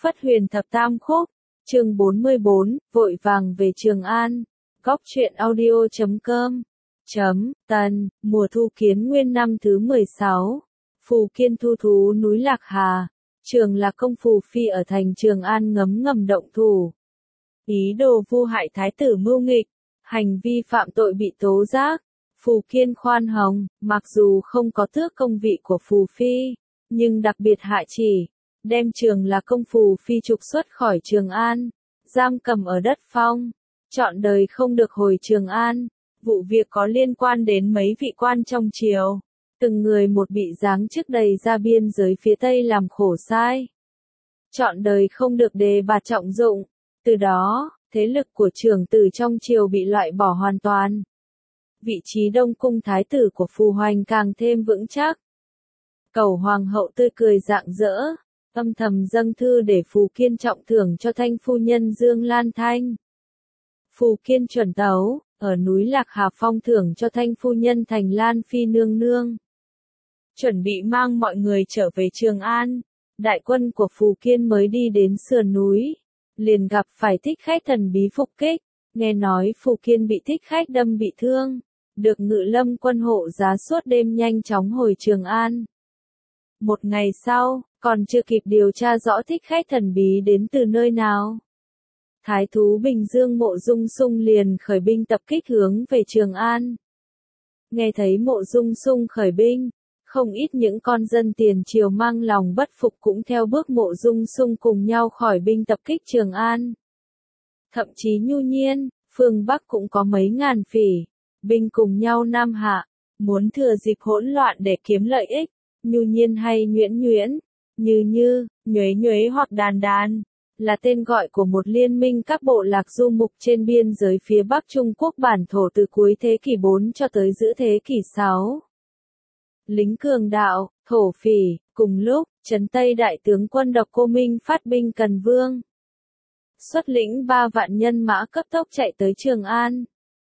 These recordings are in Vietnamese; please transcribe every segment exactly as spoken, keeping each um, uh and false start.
Phất Huyền Thập Tam Khúc, chương bốn mươi bốn, vội vàng về Trường An. Góc truyện audio chấm com. Chấm, Tần, mùa thu kiến nguyên năm thứ mười sáu. Phù Kiên thu thú núi Lạc Hà. Trường Lạc Công Phù Phi ở thành Trường An ngấm ngầm động thủ. Ý đồ vu hại thái tử mưu nghịch, hành vi phạm tội bị tố giác. Phù Kiên khoan hồng, mặc dù không có tước công vị của Phù Phi, nhưng đặc biệt hạ chỉ, đem Trường Lạc Công Phù Phi trục xuất khỏi Trường An, giam cầm ở đất phong, trọn đời không được hồi Trường An. Vụ việc có liên quan đến mấy vị quan trong triều, từng người một bị giáng chức đầy ra biên giới phía Tây làm khổ sai. Trọn đời không được đề bạt trọng dụng, từ đó, thế lực của trưởng tử trong triều bị loại bỏ hoàn toàn. Vị trí Đông Cung thái tử của Phù Hoành càng thêm vững chắc. Cẩu Hoàng hậu tươi cười rạng rỡ, âm thầm dâng thư để Phù Kiên trọng thưởng cho Thanh phu nhân Dương Lan Thanh. Phù Kiên chuẩn tấu, ở núi Lạc Hà phong thưởng cho Thanh phu nhân thành Lan Phi nương nương. Chuẩn bị mang mọi người trở về Trường An, đại quân của Phù Kiên mới đi đến sườn núi, liền gặp phải Thích Khách thần bí phục kích. Nghe nói Phù Kiên bị Thích Khách đâm bị thương, được Ngự Lâm quân hộ giá suốt đêm nhanh chóng hồi Trường An. Một ngày sau, còn chưa kịp điều tra rõ Thích Khách thần bí đến từ nơi nào, Thái thú Bình Dương Mộ Dung Sung liền khởi binh tập kích hướng về Trường An. Nghe thấy Mộ Dung Sung khởi binh, không ít những con dân tiền triều mang lòng bất phục cũng theo bước Mộ Dung Sung cùng nhau khỏi binh tập kích Trường An. Thậm chí Nhu Nhiên, phương Bắc cũng có mấy ngàn phỉ binh cùng nhau nam hạ, muốn thừa dịp hỗn loạn để kiếm lợi ích. Nhu Nhiên hay Nhuyễn Nhuyễn, Như Như, Nhuế Nhuế hoặc Đàn Đàn, là tên gọi của một liên minh các bộ lạc du mục trên biên giới phía Bắc Trung Quốc bản thổ từ cuối thế kỷ bốn cho tới giữa thế kỷ sáu. Lính cường đạo, thổ phỉ, cùng lúc, trấn Tây đại tướng quân Độc Cô Minh phát binh Cần Vương. Xuất lĩnh ba vạn nhân mã cấp tốc chạy tới Trường An.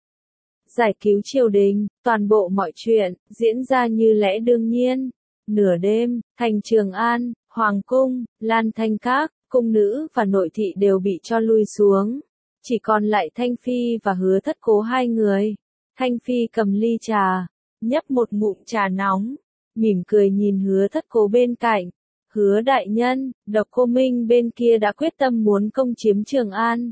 Giải cứu triều đình, toàn bộ mọi chuyện, diễn ra như lẽ đương nhiên. Nửa đêm, thành Trường An, Hoàng cung, Lan Thanh Các, cung nữ và nội thị đều bị cho lui xuống. Chỉ còn lại Thanh Phi và Hứa Thất Cố hai người. Thanh Phi cầm ly trà, nhấp một ngụm trà nóng, mỉm cười nhìn Hứa Thất Cố bên cạnh. Hứa đại nhân, Độc Cô Minh bên kia đã quyết tâm muốn công chiếm Trường An.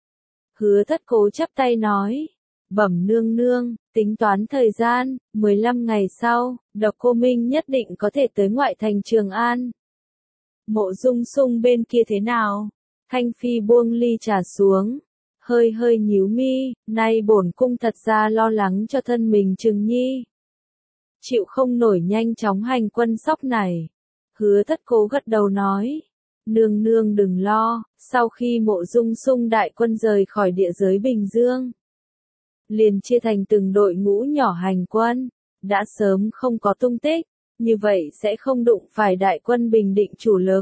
Hứa Thất Cố chắp tay nói, bẩm nương nương, tính toán thời gian, mười lăm ngày sau, Độc Cô Minh nhất định có thể tới ngoại thành Trường An. Mộ Dung Sung bên kia thế nào? Thanh Phi buông ly trà xuống, hơi hơi nhíu mi, nay bổn cung thật ra lo lắng cho thân mình Trừng Nhi. Chịu không nổi nhanh chóng hành quân sóc này. Hứa Thất Cố gật đầu nói, nương nương đừng lo, sau khi Mộ Dung Sung đại quân rời khỏi địa giới Bình Dương, liền chia thành từng đội ngũ nhỏ hành quân, đã sớm không có tung tích, như vậy sẽ không đụng phải đại quân Bình Định chủ lực.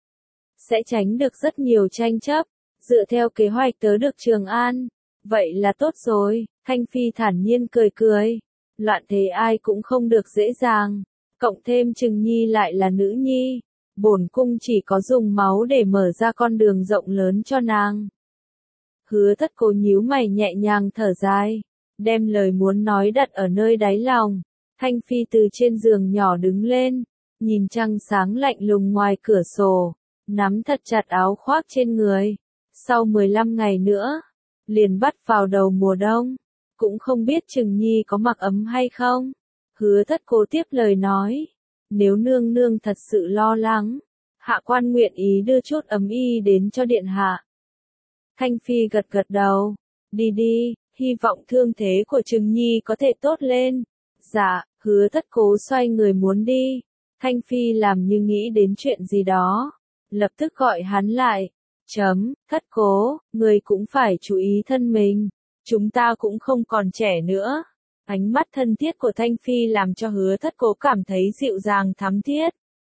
Sẽ tránh được rất nhiều tranh chấp, dựa theo kế hoạch tới được Trường An, vậy là tốt rồi. Thanh Phi thản nhiên cười cười, loạn thế ai cũng không được dễ dàng. Cộng thêm Trừng Nhi lại là nữ nhi, bổn cung chỉ có dùng máu để mở ra con đường rộng lớn cho nàng. Hứa Thất Cố nhíu mày nhẹ nhàng thở dài, đem lời muốn nói đặt ở nơi đáy lòng. Thanh Phi từ trên giường nhỏ đứng lên, nhìn trăng sáng lạnh lùng ngoài cửa sổ, nắm thật chặt áo khoác trên người. Sau mười lăm ngày nữa, liền bắt vào đầu mùa đông, cũng không biết Trừng Nhi có mặc ấm hay không. Hứa Thất Cố tiếp lời nói, nếu nương nương thật sự lo lắng, hạ quan nguyện ý đưa chút ấm y đến cho điện hạ. Thanh Phi gật gật đầu, đi đi, hy vọng thương thế của Trừng Nhi có thể tốt lên. Dạ, Hứa Thất Cố xoay người muốn đi. Thanh Phi làm như nghĩ đến chuyện gì đó, lập tức gọi hắn lại. Chấm, Thất Cố, người cũng phải chú ý thân mình, chúng ta cũng không còn trẻ nữa. Ánh mắt thân thiết của Thanh Phi làm cho Hứa Thất Cố cảm thấy dịu dàng thắm thiết.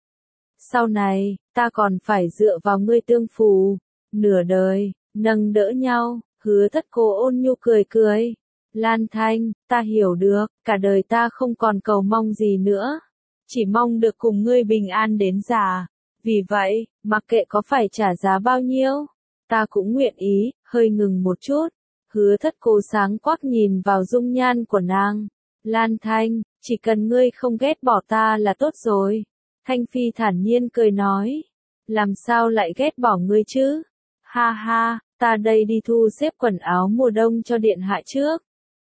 Sau này, ta còn phải dựa vào ngươi tương phù, nửa đời, nâng đỡ nhau. Hứa Thất Cố ôn nhu cười cười. Lan Thanh, ta hiểu được, cả đời ta không còn cầu mong gì nữa. Chỉ mong được cùng ngươi bình an đến già. Vì vậy, mặc kệ có phải trả giá bao nhiêu, ta cũng nguyện ý. Hơi ngừng một chút, Hứa Thất Cố sáng quắc nhìn vào dung nhan của nàng. Lan Thanh, chỉ cần ngươi không ghét bỏ ta là tốt rồi. Thanh Phi thản nhiên cười nói. Làm sao lại ghét bỏ ngươi chứ? Ha ha, ta đây đi thu xếp quần áo mùa đông cho điện hạ trước.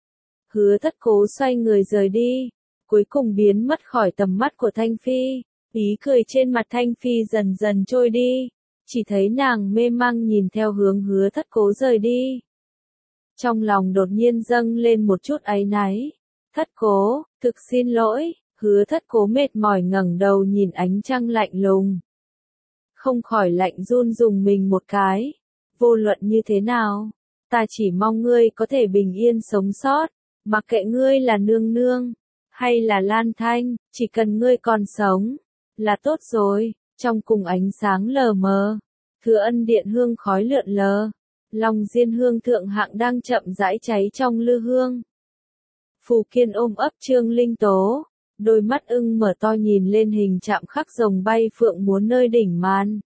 Hứa Thất Cố xoay người rời đi, cuối cùng biến mất khỏi tầm mắt của Thanh Phi. Ý cười trên mặt Thanh Phi dần dần trôi đi, chỉ thấy nàng mê mang nhìn theo hướng Hứa Thất Cố rời đi. Trong lòng đột nhiên dâng lên một chút áy náy. Thất Cố, thực xin lỗi. Hứa Thất Cố mệt mỏi ngẩng đầu nhìn ánh trăng lạnh lùng. Không khỏi lạnh run rùng mình một cái. Vô luận như thế nào, ta chỉ mong ngươi có thể bình yên sống sót. Mặc kệ ngươi là nương nương, hay là Lan Thanh, chỉ cần ngươi còn sống, là tốt rồi. Trong cùng ánh sáng lờ mờ, Thừa Ân điện hương khói lượn lờ, Long Diên hương thượng hạng đang chậm rãi cháy trong lư hương. Phù Kiên ôm ấp Trương Linh Tố, đôi mắt ưng mở to nhìn lên hình chạm khắc rồng bay phượng múa nơi đỉnh màn.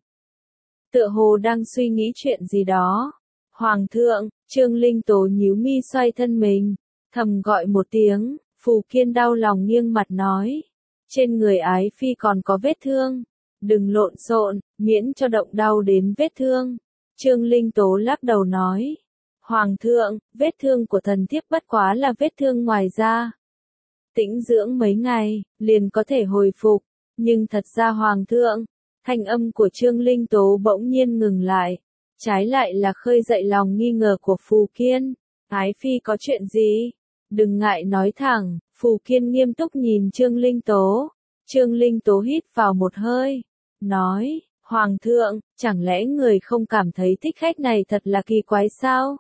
Tựa hồ đang suy nghĩ chuyện gì đó. Hoàng thượng, Trương Linh Tố nhíu mi xoay thân mình, thầm gọi một tiếng. Phù Kiên đau lòng nghiêng mặt nói. Trên người ái phi còn có vết thương. Đừng lộn xộn, miễn cho động đau đến vết thương. Trương Linh Tố lắc đầu nói. Hoàng thượng, vết thương của thần thiếp bất quá là vết thương ngoài da. Tĩnh dưỡng mấy ngày, liền có thể hồi phục. Nhưng thật ra Hoàng thượng, thanh âm của Trương Linh Tố bỗng nhiên ngừng lại. Trái lại là khơi dậy lòng nghi ngờ của Phù Kiên. Ái phi có chuyện gì? Đừng ngại nói thẳng. Phù Kiên nghiêm túc nhìn Trương Linh Tố. Trương Linh Tố hít vào một hơi, nói, Hoàng thượng, chẳng lẽ người không cảm thấy thích khách này thật là kỳ quái sao?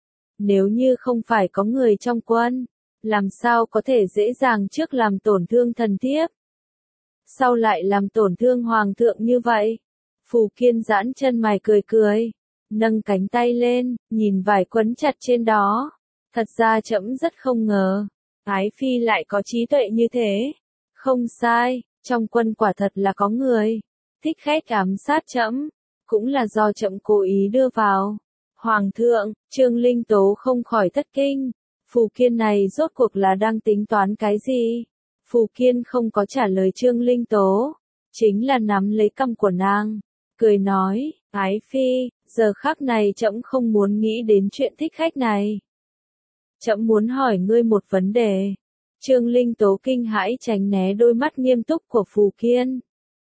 Nếu như không phải có người trong quân, làm sao có thể dễ dàng trước làm tổn thương thần thiếp? Sau lại làm tổn thương Hoàng thượng như vậy? Phù Kiên giãn chân mày cười cười, nâng cánh tay lên, nhìn vải quấn chặt trên đó. Thật ra trẫm rất không ngờ, ái phi lại có trí tuệ như thế. Không sai, trong quân quả thật là có người thích khách ám sát trẫm, cũng là do trẫm cố ý đưa vào. Hoàng thượng, Trương Linh Tố không khỏi thất kinh. Phù Kiên này rốt cuộc là đang tính toán cái gì? Phù Kiên không có trả lời Trương Linh Tố, chính là nắm lấy cằm của nàng, cười nói, ái phi, giờ khắc này trẫm không muốn nghĩ đến chuyện thích khách này. Trẫm muốn hỏi ngươi một vấn đề. Trương Linh Tố kinh hãi tránh né đôi mắt nghiêm túc của Phù Kiên.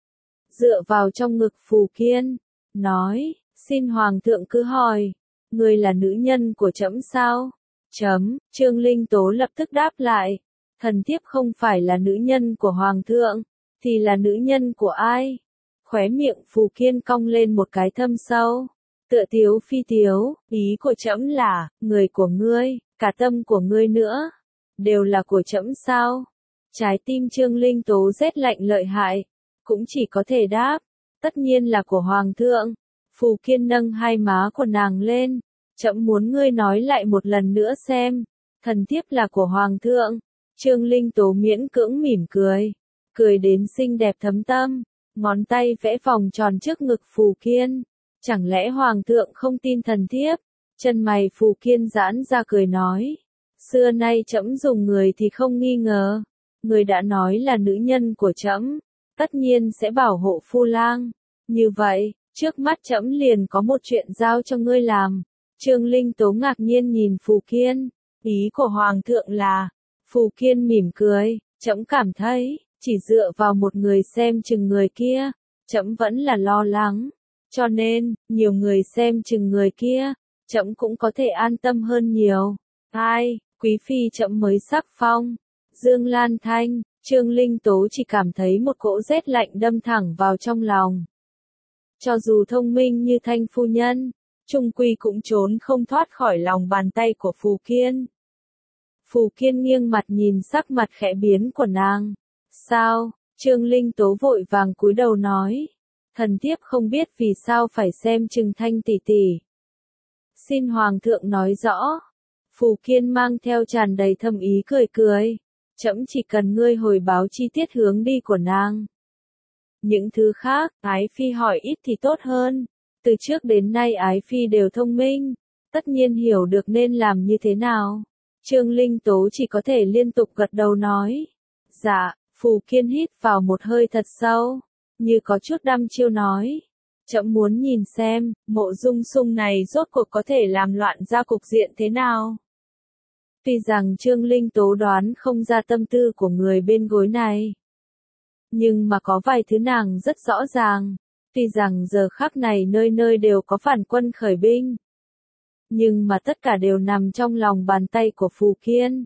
Dựa vào trong ngực Phù Kiên, nói, xin Hoàng thượng cứ hỏi, ngươi là nữ nhân của trẫm sao? Chấm, Trương Linh Tố lập tức đáp lại, thần thiếp không phải là nữ nhân của Hoàng thượng, thì là nữ nhân của ai? Khóe miệng Phù Kiên cong lên một cái thâm sâu, tựa tiếu phi tiếu, ý của trẫm là, người của ngươi, cả tâm của ngươi nữa, đều là của trẫm sao? Trái tim Trương Linh Tố rét lạnh lợi hại, cũng chỉ có thể đáp, tất nhiên là của Hoàng thượng. Phù Kiên nâng hai má của nàng lên, trẫm muốn ngươi nói lại một lần nữa xem, thần thiếp là của Hoàng thượng. Trương Linh Tố miễn cưỡng mỉm cười, cười đến xinh đẹp thấm tâm, ngón tay vẽ vòng tròn trước ngực Phù Kiên. Chẳng lẽ Hoàng thượng không tin thần thiếp? Chân mày Phù Kiên giãn ra cười nói, xưa nay trẫm dùng người thì không nghi ngờ, người đã nói là nữ nhân của trẫm, tất nhiên sẽ bảo hộ phu lang. Như vậy, trước mắt trẫm liền có một chuyện giao cho ngươi làm. Trương Linh Tố ngạc nhiên nhìn Phù Kiên, ý của Hoàng thượng là, Phù Kiên mỉm cười, trẫm cảm thấy, chỉ dựa vào một người xem chừng người kia, trẫm vẫn là lo lắng, cho nên, nhiều người xem chừng người kia, trẫm cũng có thể an tâm hơn nhiều. Ai, quý phi trẫm mới sắc phong, Dương Lan Thanh. Trương Linh Tố chỉ cảm thấy một cỗ rét lạnh đâm thẳng vào trong lòng. Cho dù thông minh như Thanh phu nhân, chung quy cũng trốn không thoát khỏi lòng bàn tay của Phù Kiên. Phù Kiên nghiêng mặt nhìn sắc mặt khẽ biến của nàng. Sao? Trương Linh Tố vội vàng cúi đầu nói. Thần thiếp không biết vì sao phải xem chừng Thanh tỷ tỷ. Xin Hoàng thượng nói rõ. Phù Kiên mang theo tràn đầy thâm ý cười cười. Trẫm chỉ cần ngươi hồi báo chi tiết hướng đi của nàng. Những thứ khác, Ái Phi hỏi ít thì tốt hơn. Từ trước đến nay Ái Phi đều thông minh, tất nhiên hiểu được nên làm như thế nào. Trương Linh Tố chỉ có thể liên tục gật đầu nói. Dạ, Phù Kiên hít vào một hơi thật sâu, như có chút đăm chiêu nói. Trẫm muốn nhìn xem, Mộ Dung Sung này rốt cuộc có thể làm loạn ra cục diện thế nào. Tuy rằng Trương Linh Tố đoán không ra tâm tư của người bên gối này, nhưng mà có vài thứ nàng rất rõ ràng. Tuy rằng giờ khắc này nơi nơi đều có phản quân khởi binh, nhưng mà tất cả đều nằm trong lòng bàn tay của Phù Kiên.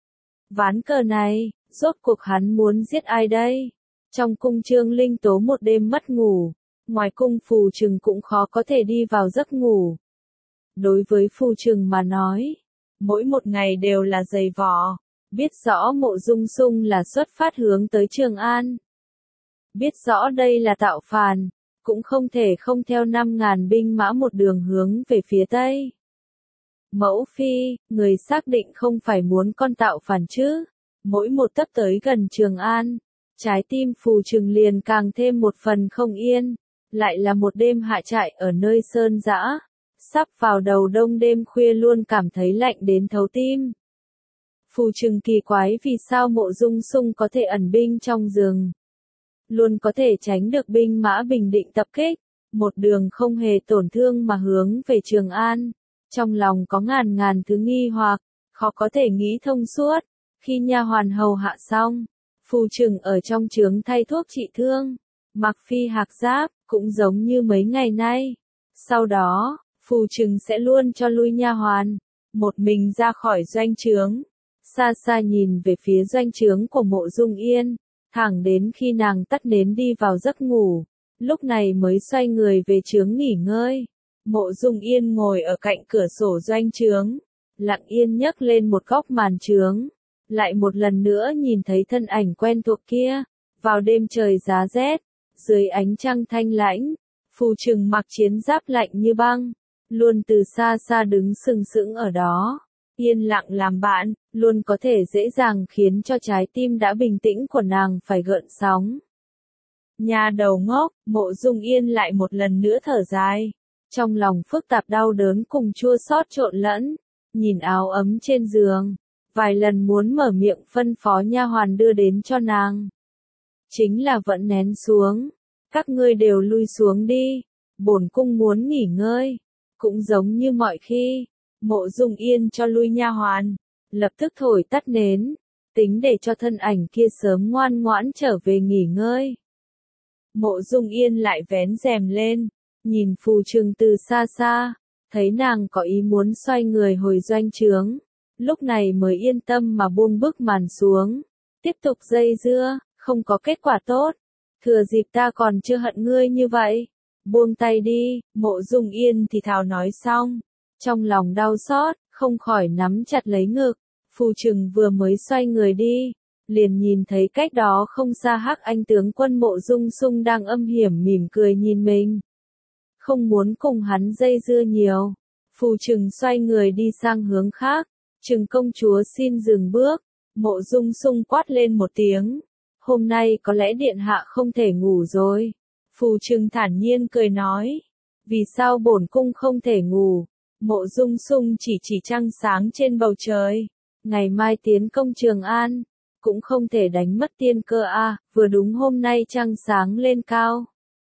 Ván cờ này, rốt cuộc hắn muốn giết ai đây? Trong cung Trương Linh Tố một đêm mất ngủ, ngoài cung Phù Trừng cũng khó có thể đi vào giấc ngủ. Đối với Phù Trừng mà nói, mỗi một ngày đều là dày vò, biết rõ Mộ Dung Sung là xuất phát hướng tới Trường An. Biết rõ đây là tạo phản, cũng không thể không theo năm ngàn binh mã một đường hướng về phía Tây. Mẫu Phi, người xác định không phải muốn con tạo phản chứ? Mỗi một tấc tới gần Trường An, trái tim Phù Trừng liền càng thêm một phần không yên. Lại là một đêm hạ trại ở nơi sơn dã, sắp vào đầu đông đêm khuya luôn cảm thấy lạnh đến thấu tim. Phù Trừng kỳ quái vì sao Mộ Dung Sung có thể ẩn binh trong rừng, luôn có thể tránh được binh mã Bình Định tập kích, một đường không hề tổn thương mà hướng về Trường An. Trong lòng có ngàn ngàn thứ nghi hoặc, khó có thể nghĩ thông suốt. Khi nha hoàn hầu hạ xong, Phù Trừng ở trong trướng thay thuốc trị thương, mặc phi hạc giáp, cũng giống như mấy ngày nay. Sau đó, Phù Trừng sẽ luôn cho lui nha hoàn, một mình ra khỏi doanh trướng, xa xa nhìn về phía doanh trướng của Mộ Dung Yên, thẳng đến khi nàng tắt nến đi vào giấc ngủ, lúc này mới xoay người về trướng nghỉ ngơi. Mộ Dung Yên ngồi ở cạnh cửa sổ doanh trướng, lặng yên nhấc lên một góc màn trướng, lại một lần nữa nhìn thấy thân ảnh quen thuộc kia. Vào đêm trời giá rét, dưới ánh trăng thanh lãnh, Phù Trừng mặc chiến giáp lạnh như băng, luôn từ xa xa đứng sừng sững ở đó, yên lặng làm bạn, luôn có thể dễ dàng khiến cho trái tim đã bình tĩnh của nàng phải gợn sóng. Nhà đầu ngốc, Mộ Dung Yên lại một lần nữa thở dài, trong lòng phức tạp đau đớn cùng chua xót trộn lẫn, nhìn áo ấm trên giường, vài lần muốn mở miệng phân phó nha hoàn đưa đến cho nàng. Chính là vẫn nén xuống, các ngươi đều lui xuống đi, bổn cung muốn nghỉ ngơi. Cũng giống như mọi khi, Mộ Dung Yên cho lui nha hoàn, lập tức thổi tắt nến, tính để cho thân ảnh kia sớm ngoan ngoãn trở về nghỉ ngơi. Mộ Dung Yên lại vén rèm lên, nhìn Phù Trừng từ xa xa, thấy nàng có ý muốn xoay người hồi doanh trướng, lúc này mới yên tâm mà buông bức màn xuống, tiếp tục dây dưa, không có kết quả tốt. Thừa dịp ta còn chưa hận ngươi như vậy, buông tay đi. Mộ Dung Yên thì thào nói xong, trong lòng đau xót, không khỏi nắm chặt lấy ngực. Phù Trừng vừa mới xoay người đi, liền nhìn thấy cách đó không xa Hắc Anh tướng quân Mộ Dung Sung đang âm hiểm mỉm cười nhìn mình. Không muốn cùng hắn dây dưa nhiều, Phù Trừng xoay người đi sang hướng khác. Trừng công chúa xin dừng bước. Mộ Dung Sung quát lên một tiếng. Hôm nay có lẽ điện hạ không thể ngủ rồi. Phù Trừng thản nhiên cười nói. Vì sao bổn cung không thể ngủ? Mộ Dung Sung chỉ chỉ trăng sáng trên bầu trời. Ngày mai tiến công Trường An, cũng không thể đánh mất tiên cơ a, à, vừa đúng hôm nay trăng sáng lên cao.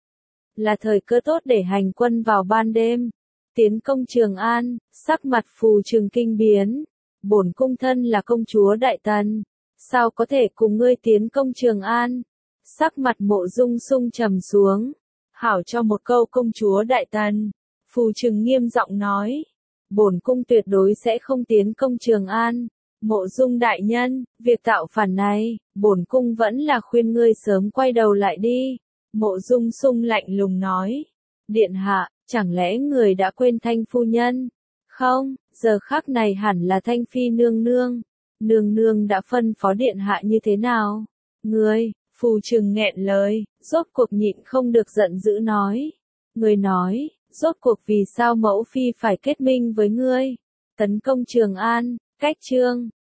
Là thời cơ tốt để hành quân vào ban đêm. Tiến công Trường An, sắc mặt Phù Trừng kinh biến. Bổn cung thân là công chúa Đại Tần, sao có thể cùng ngươi tiến công Trường An? Sắc mặt Mộ Dung Sung trầm xuống. Hảo cho một câu công chúa Đại Tần. Phù Trừng nghiêm giọng nói. Bổn cung tuyệt đối sẽ không tiến công Trường An. Mộ Dung đại nhân, việc tạo phản này, bổn cung vẫn là khuyên ngươi sớm quay đầu lại đi. Mộ Dung Sung lạnh lùng nói. Điện hạ, chẳng lẽ người đã quên Thanh phu nhân? Không, giờ khắc này hẳn là Thanh phi nương nương. Nương nương đã phân phó điện hạ như thế nào? Ngươi, Phù Trừng nghẹn lời, rốt cuộc nhịn không được giận dữ nói. Ngươi nói, rốt cuộc vì sao mẫu phi phải kết minh với ngươi? Tấn công Trường An, cách chương.